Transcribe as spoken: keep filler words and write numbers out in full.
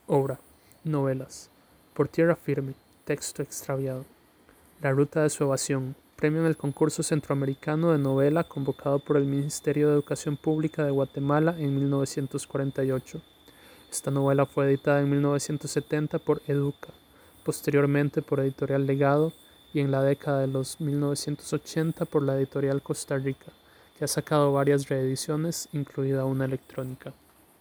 Obra: Novelas. Por tierra firme. Texto extraviado. La ruta de su evasión. Premio en el concurso centroamericano de novela convocado por el Ministerio de Educación Pública de Guatemala en mil novecientos cuarenta y ocho. Esta novela fue editada en mil novecientos setenta por Educa, posteriormente por Editorial Legado y en la década de los mil novecientos ochenta por la Editorial Costa Rica, que ha sacado varias reediciones, incluida una electrónica.